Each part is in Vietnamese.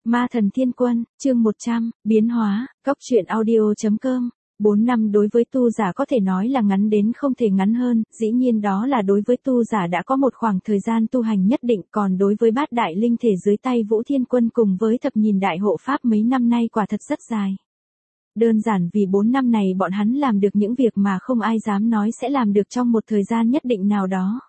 Ma thần thiên quân, chương 100, biến hóa, Cóc truyện audio.com. 4 năm đối với tu giả có thể nói là ngắn đến không thể ngắn hơn, dĩ nhiên đó là đối với tu giả đã có một khoảng thời gian tu hành nhất định, còn đối với bát đại linh thể dưới tay Vũ Thiên Quân cùng với thập nhìn đại hộ pháp mấy năm nay quả thật rất dài. Đơn giản vì 4 năm này bọn hắn làm được những việc mà không ai dám nói sẽ làm được trong một thời gian nhất định nào đó.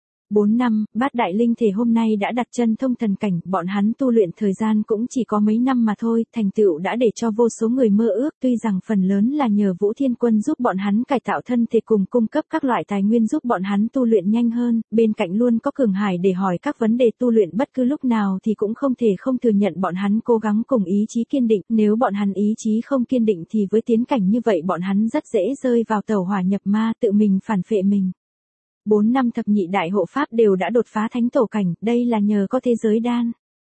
4 năm, bát đại linh thể hôm nay đã đặt chân thông thần cảnh, bọn hắn tu luyện thời gian cũng chỉ có mấy năm mà thôi, thành tựu đã để cho vô số người mơ ước, tuy rằng phần lớn là nhờ Vũ Thiên Quân giúp bọn hắn cải tạo thân thể cùng cung cấp các loại tài nguyên giúp bọn hắn tu luyện nhanh hơn, bên cạnh luôn có Cường Hải để hỏi các vấn đề tu luyện bất cứ lúc nào thì cũng không thể không thừa nhận bọn hắn cố gắng cùng ý chí kiên định, nếu bọn hắn ý chí không kiên định thì với tiến cảnh như vậy bọn hắn rất dễ rơi vào tẩu hỏa nhập ma, tự mình phản phệ mình. 4 năm thập nhị đại hộ pháp đều đã đột phá thánh tổ cảnh, đây là nhờ có thế giới đan.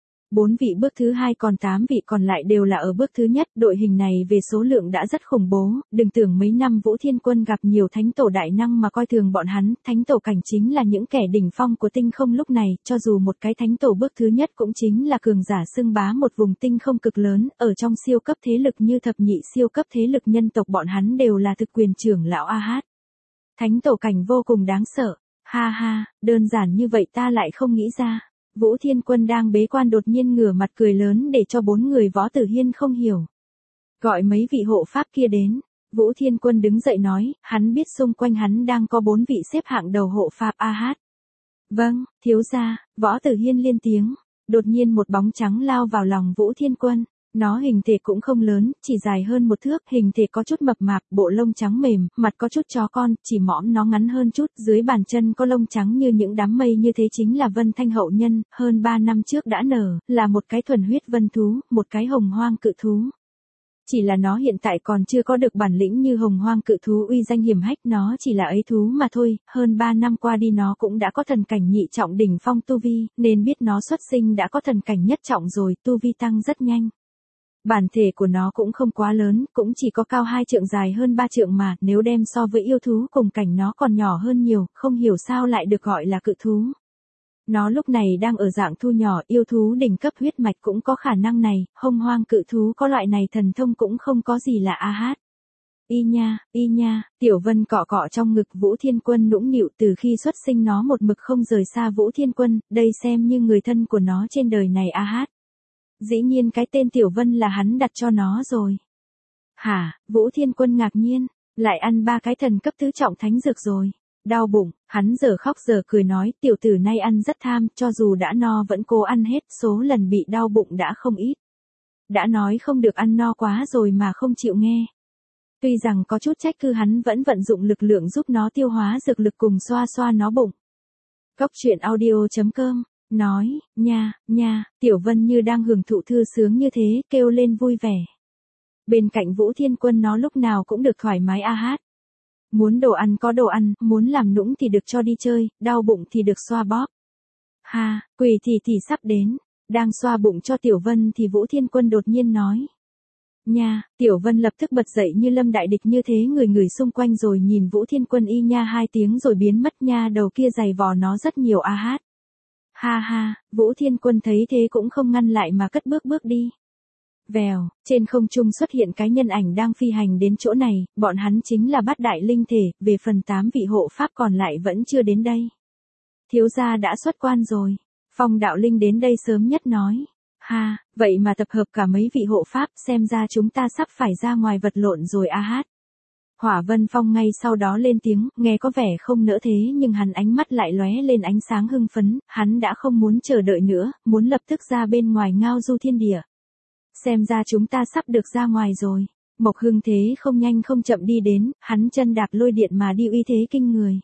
4 vị bước thứ 2 còn 8 vị còn lại đều là ở bước thứ nhất, đội hình này về số lượng đã rất khủng bố, đừng tưởng mấy năm Vũ Thiên Quân gặp nhiều thánh tổ đại năng mà coi thường bọn hắn, thánh tổ cảnh chính là những kẻ đỉnh phong của tinh không lúc này, cho dù một cái thánh tổ bước thứ nhất cũng chính là cường giả xưng bá một vùng tinh không cực lớn, ở trong siêu cấp thế lực như thập nhị siêu cấp thế lực nhân tộc bọn hắn đều là thực quyền trưởng lão A-hát. Thánh tổ cảnh vô cùng đáng sợ, ha ha, đơn giản như vậy ta lại không nghĩ ra. Vũ Thiên Quân đang bế quan đột nhiên ngửa mặt cười lớn để cho 4 người Võ Tử Hiên không hiểu. Gọi mấy vị hộ pháp kia đến, Vũ Thiên Quân đứng dậy nói, hắn biết xung quanh hắn đang có 4 vị xếp hạng đầu hộ pháp A-hát. Vâng, thiếu gia, Võ Tử Hiên liên tiếng, đột nhiên một bóng trắng lao vào lòng Vũ Thiên Quân. Nó hình thể cũng không lớn, chỉ dài hơn 1 thước, hình thể có chút mập mạp, bộ lông trắng mềm, mặt có chút chó con, chỉ mõm nó ngắn hơn chút, dưới bàn chân có lông trắng như những đám mây như thế chính là Vân Thanh hậu nhân, hơn 3 năm trước đã nở, là một cái thuần huyết vân thú, một cái hồng hoang cự thú. Chỉ là nó hiện tại còn chưa có được bản lĩnh như hồng hoang cự thú uy danh hiểm hách, nó chỉ là ấy thú mà thôi, hơn 3 năm qua đi nó cũng đã có thần cảnh nhị trọng đỉnh phong tu vi, nên biết nó xuất sinh đã có thần cảnh nhất trọng rồi, tu vi tăng rất nhanh. Bản thể của nó cũng không quá lớn, cũng chỉ có cao 2 trượng dài hơn 3 trượng mà, nếu đem so với yêu thú cùng cảnh nó còn nhỏ hơn nhiều, không hiểu sao lại được gọi là cự thú. Nó lúc này đang ở dạng thu nhỏ, yêu thú đỉnh cấp huyết mạch cũng có khả năng này, hồng hoang cự thú có loại này thần thông cũng không có gì là A-hát. Y nha, Tiểu Vân cọ cọ trong ngực Vũ Thiên Quân nũng nịu, từ khi xuất sinh nó một mực không rời xa Vũ Thiên Quân, đây xem như người thân của nó trên đời này A-hát. Dĩ nhiên cái tên Tiểu Vân là hắn đặt cho nó rồi. Hả, Vũ Thiên Quân ngạc nhiên, lại ăn 3 cái thần cấp tứ trọng thánh dược rồi. Đau bụng, hắn giờ khóc giờ cười nói, tiểu tử nay ăn rất tham, cho dù đã no vẫn cố ăn hết, số lần bị đau bụng đã không ít. Đã nói không được ăn no quá rồi mà không chịu nghe. Tuy rằng có chút trách cứ hắn vẫn vận dụng lực lượng giúp nó tiêu hóa dược lực cùng xoa xoa nó bụng. Cóc truyện audio.com nói, nha, Tiểu Vân như đang hưởng thụ thư sướng như thế, kêu lên vui vẻ. Bên cạnh Vũ Thiên Quân nó lúc nào cũng được thoải mái A-hát. Muốn đồ ăn có đồ ăn, muốn làm nũng thì được cho đi chơi, đau bụng thì được xoa bóp. Ha, quỷ thì sắp đến, đang xoa bụng cho Tiểu Vân thì Vũ Thiên Quân đột nhiên nói. Nha, Tiểu Vân lập tức bật dậy như lâm đại địch như thế, người xung quanh rồi nhìn Vũ Thiên Quân y nha 2 tiếng rồi biến mất, nha đầu kia giày vò nó rất nhiều A-hát. Ha ha, Vũ Thiên Quân thấy thế cũng không ngăn lại mà cất bước đi. Vèo, trên không trung xuất hiện cái nhân ảnh đang phi hành đến chỗ này, bọn hắn chính là bát đại linh thể, về phần 8 vị hộ pháp còn lại vẫn chưa đến đây. Thiếu gia đã xuất quan rồi, Phong đạo linh đến đây sớm nhất nói. Ha, vậy mà tập hợp cả mấy vị hộ pháp, xem ra chúng ta sắp phải ra ngoài vật lộn rồi A-hát. Hỏa Vân Phong ngay sau đó lên tiếng, nghe có vẻ không nỡ thế nhưng hắn ánh mắt lại lóe lên ánh sáng hưng phấn, hắn đã không muốn chờ đợi nữa, muốn lập tức ra bên ngoài ngao du thiên địa. Xem ra chúng ta sắp được ra ngoài rồi. Mộc Hưng thế không nhanh không chậm đi đến, hắn chân đạp lôi điện mà đi uy thế kinh người.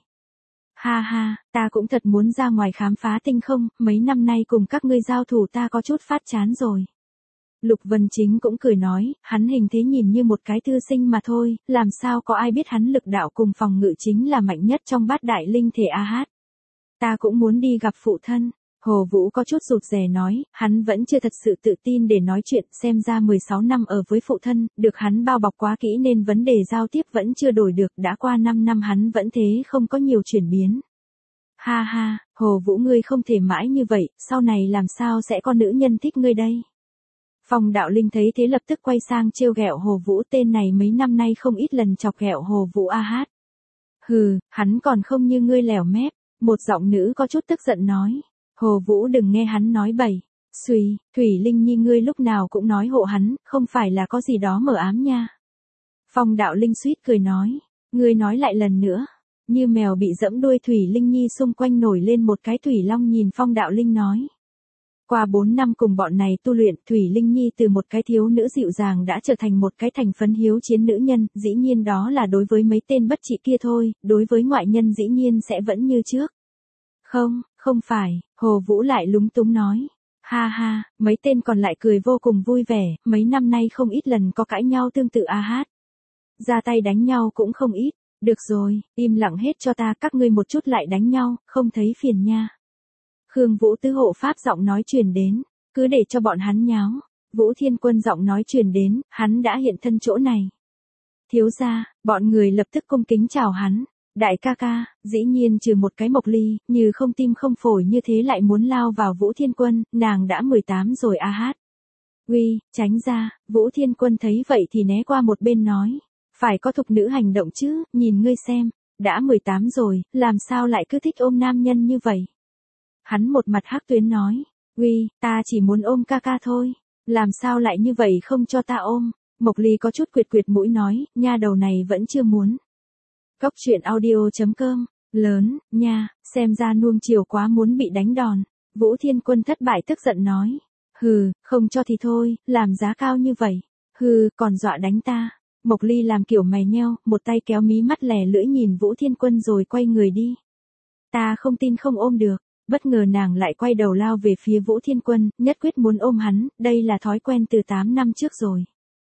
Ha ha, ta cũng thật muốn ra ngoài khám phá tinh không, mấy năm nay cùng các ngươi giao thủ ta có chút phát chán rồi. Lục Vân Chính cũng cười nói, hắn hình thế nhìn như một cái thư sinh mà thôi, làm sao có ai biết hắn lực đạo cùng phòng ngự chính là mạnh nhất trong bát đại linh thể A-hát. Ta cũng muốn đi gặp phụ thân. Hồ Vũ có chút rụt rè nói, hắn vẫn chưa thật sự tự tin để nói chuyện, xem ra 16 năm ở với phụ thân, được hắn bao bọc quá kỹ nên vấn đề giao tiếp vẫn chưa đổi được, đã qua 5 năm hắn vẫn thế không có nhiều chuyển biến. Ha ha, Hồ Vũ ngươi không thể mãi như vậy, sau này làm sao sẽ có nữ nhân thích ngươi đây? Phong Đạo Linh thấy thế lập tức quay sang trêu ghẹo Hồ Vũ, tên này mấy năm nay không ít lần chọc ghẹo Hồ Vũ a hát. Hừ, hắn còn không như ngươi lẻo mép, một giọng nữ có chút tức giận nói. Hồ Vũ đừng nghe hắn nói bậy. Xùy, Thủy Linh Nhi ngươi lúc nào cũng nói hộ hắn, không phải là có gì đó mờ ám nha. Phong Đạo Linh suýt cười nói. Ngươi nói lại lần nữa. Như mèo bị dẫm đuôi, Thủy Linh Nhi xung quanh nổi lên một cái thủy long nhìn Phong Đạo Linh nói. Qua 4 năm cùng bọn này tu luyện, Thủy Linh Nhi từ một cái thiếu nữ dịu dàng đã trở thành một cái thành phấn hiếu chiến nữ nhân, dĩ nhiên đó là đối với mấy tên bất trị kia thôi, đối với ngoại nhân dĩ nhiên sẽ vẫn như trước. Không, không phải, Hồ Vũ lại lúng túng nói. Ha ha, mấy tên còn lại cười vô cùng vui vẻ, mấy năm nay không ít lần có cãi nhau tương tự a hát. Ra tay đánh nhau cũng không ít, được rồi, im lặng hết cho ta, các ngươi một chút lại đánh nhau, không thấy phiền nha. Khương Vũ tứ hộ pháp giọng nói truyền đến, cứ để cho bọn hắn nháo. Vũ Thiên Quân giọng nói truyền đến, hắn đã hiện thân chỗ này. Thiếu gia, bọn người lập tức cung kính chào hắn. Đại ca ca, dĩ nhiên trừ một cái Mộc Ly, như không tim không phổi như thế lại muốn lao vào Vũ Thiên Quân, nàng đã 18 rồi a hát. Uy, tránh ra, Vũ Thiên Quân thấy vậy thì né qua một bên nói. Phải có thục nữ hành động chứ, nhìn ngươi xem, đã 18 rồi, làm sao lại cứ thích ôm nam nhân như vậy. Hắn một mặt hắc tuyến nói, uy, ta chỉ muốn ôm ca ca thôi, làm sao lại như vậy không cho ta ôm. Mộc Ly có chút quyệt quyệt mũi nói, nha đầu này vẫn chưa muốn. Cốc truyện audio.com, lớn, nha, xem ra nuông chiều quá muốn bị đánh đòn. Vũ Thiên Quân thất bại tức giận nói, hừ, không cho thì thôi, làm giá cao như vậy, hừ, còn dọa đánh ta. Mộc Ly làm kiểu mày nheo, một tay kéo mí mắt lè lưỡi nhìn Vũ Thiên Quân rồi quay người đi. Ta không tin không ôm được. Bất ngờ nàng lại quay đầu lao về phía Vũ Thiên Quân, nhất quyết muốn ôm hắn, đây là thói quen từ 8 năm trước rồi.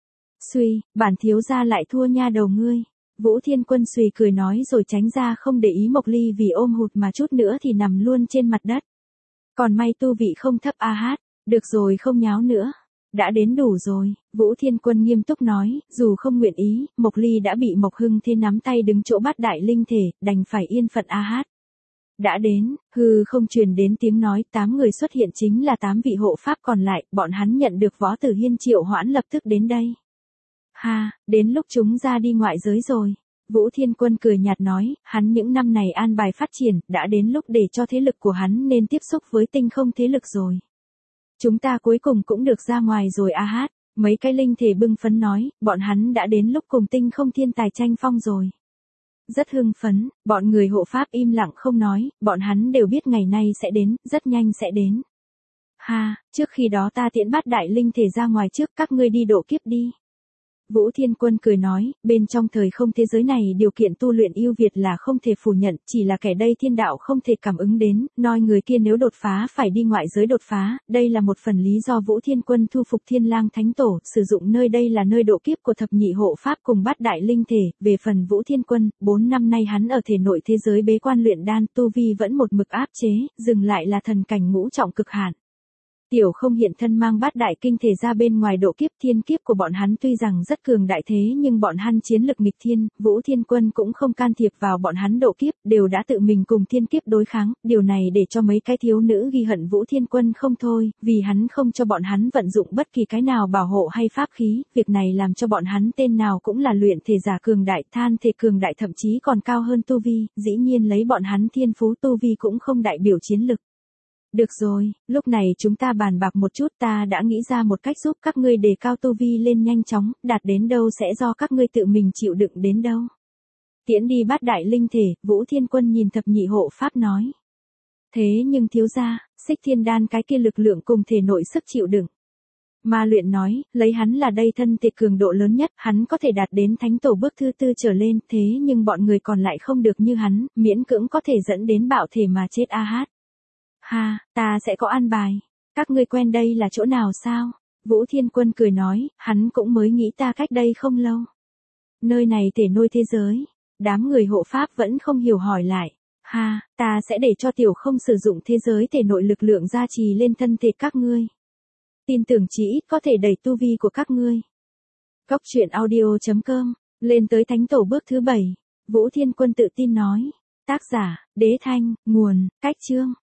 Suy, bản thiếu gia lại thua nha đầu ngươi. Vũ Thiên Quân suy cười nói rồi tránh ra không để ý Mộc Ly vì ôm hụt mà chút nữa thì nằm luôn trên mặt đất. Còn may tu vị không thấp a hát, được rồi không nháo nữa. Đã đến đủ rồi, Vũ Thiên Quân nghiêm túc nói, dù không nguyện ý, Mộc Ly đã bị Mộc Hưng Thế nắm tay đứng chỗ bắt đại linh thể, đành phải yên phận a hát. Đã đến, hư không truyền đến tiếng nói, 8 người xuất hiện chính là 8 vị hộ pháp còn lại, bọn hắn nhận được Võ Tử Hiên triệu hoãn lập tức đến đây. Ha, đến lúc chúng ra đi ngoại giới rồi. Vũ Thiên Quân cười nhạt nói, hắn những năm này an bài phát triển, đã đến lúc để cho thế lực của hắn nên tiếp xúc với tinh không thế lực rồi. Chúng ta cuối cùng cũng được ra ngoài rồi a hát, mấy cái linh thể bưng phấn nói, bọn hắn đã đến lúc cùng tinh không thiên tài tranh phong rồi. Rất hưng phấn, bọn người hộ pháp im lặng không nói, bọn hắn đều biết ngày nay sẽ đến, rất nhanh sẽ đến. Ha, trước khi đó ta tiễn bát đại linh thể ra ngoài trước, các ngươi đi độ kiếp đi. Vũ Thiên Quân cười nói, bên trong thời không thế giới này điều kiện tu luyện ưu việt là không thể phủ nhận, chỉ là kẻ đây thiên đạo không thể cảm ứng đến, nói người kia nếu đột phá phải đi ngoại giới đột phá, đây là một phần lý do Vũ Thiên Quân thu phục Thiên Lang Thánh Tổ, sử dụng nơi đây là nơi độ kiếp của thập nhị hộ pháp cùng bát đại linh thể, về phần Vũ Thiên Quân, 4 năm nay hắn ở thể nội thế giới bế quan luyện đan, tu vi vẫn một mực áp chế, dừng lại là thần cảnh ngũ trọng cực hạn. Tiểu không hiện thân mang bát đại kinh thể ra bên ngoài độ kiếp, thiên kiếp của bọn hắn tuy rằng rất cường đại thế nhưng bọn hắn chiến lực nghịch thiên, Vũ Thiên Quân cũng không can thiệp vào bọn hắn độ kiếp, đều đã tự mình cùng thiên kiếp đối kháng, điều này để cho mấy cái thiếu nữ ghi hận Vũ Thiên Quân không thôi, vì hắn không cho bọn hắn vận dụng bất kỳ cái nào bảo hộ hay pháp khí, việc này làm cho bọn hắn tên nào cũng là luyện thể giả cường đại, than thể cường đại, thậm chí còn cao hơn tu vi, dĩ nhiên lấy bọn hắn thiên phú tu vi cũng không đại biểu chiến lực. Được rồi, lúc này chúng ta bàn bạc một chút, ta đã nghĩ ra một cách giúp các ngươi đề cao tu vi lên nhanh chóng, đạt đến đâu sẽ do các ngươi tự mình chịu đựng đến đâu. Tiễn đi bát đại linh thể, Vũ Thiên Quân nhìn thập nhị hộ pháp nói. Thế nhưng thiếu gia, Xích Thiên Đan cái kia lực lượng cùng thể nội sức chịu đựng. Ma Luyện nói, lấy hắn là đây thân thể cường độ lớn nhất, hắn có thể đạt đến thánh tổ bước thứ 4 trở lên, thế nhưng bọn người còn lại không được như hắn, miễn cưỡng có thể dẫn đến bạo thể mà chết a hát. Ha, ta sẽ có an bài. Các ngươi quen đây là chỗ nào sao? Vũ Thiên Quân cười nói, hắn cũng mới nghĩ ta cách đây không lâu. Nơi này thể nuôi thế giới. Đám người hộ pháp vẫn không hiểu hỏi lại. Ha, ta sẽ để cho tiểu không sử dụng thế giới thể nội lực lượng gia trì lên thân thể các ngươi. Tin tưởng chỉ ít có thể đẩy tu vi của các ngươi. Cốc truyện audio.com, lên tới thánh tổ bước thứ 7. Vũ Thiên Quân tự tin nói. Tác giả, Đế Thanh, nguồn, Cách Chương.